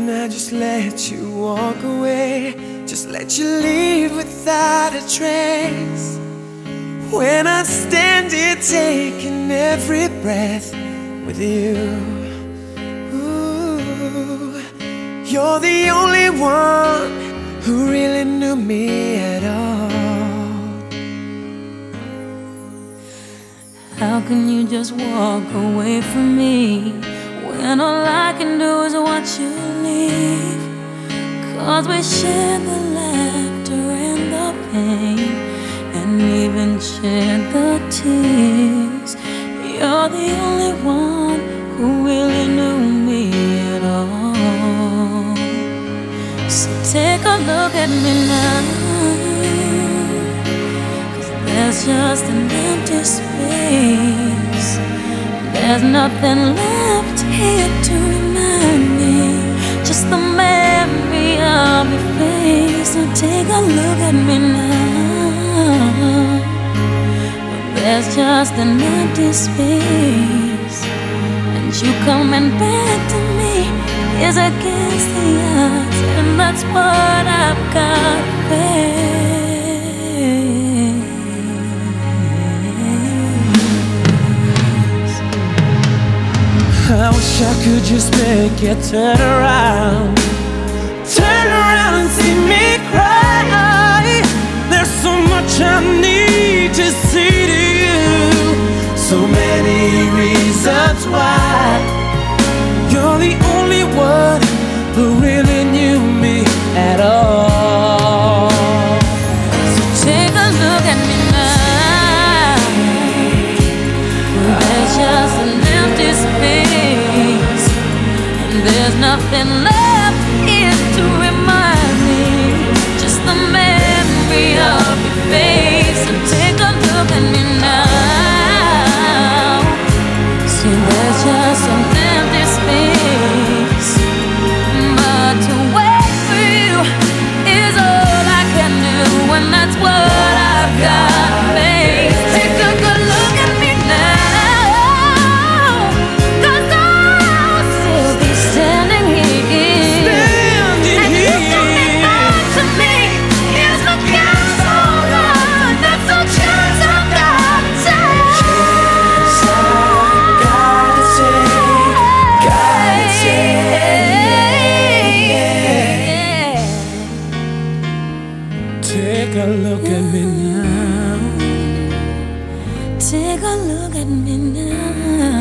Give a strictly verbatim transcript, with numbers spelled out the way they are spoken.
I just let you walk away, just let you leave without a trace. When I stand here taking every breath with you, ooh, you're the only one who really knew me at all. How can you just walk away from me when all I can do is watch you leave? 'Cause we share the laughter and the pain, and even share the tears. You're the only one who really knew me at all. So take a look at me now, 'cause there's just an empty space. There's nothing left here to remind me, just the memory of your face. So take a look at me now. There's just an empty space, and you coming back to me is against the odds, and that's what I've got to face. I wish I could just make you turn around, turn around and see me cry. There's so much I need to see to you, so many reasons why. You're the only one who really knew me at all. So take a look at me now. There's just an empty space, and there's nothing left here to remind me, just the memory of your face. So take a look at me now. See, there's just an empty space, but to wait for you is all I can do, and that's what I've got to face. Take a good look at me now, 'cause I'll still be standing here, Standing and you coming back to me is the castle run. That's the chance I've got to take. Chance I've got to take, got to take. Take a look at me now. Take a look at me now.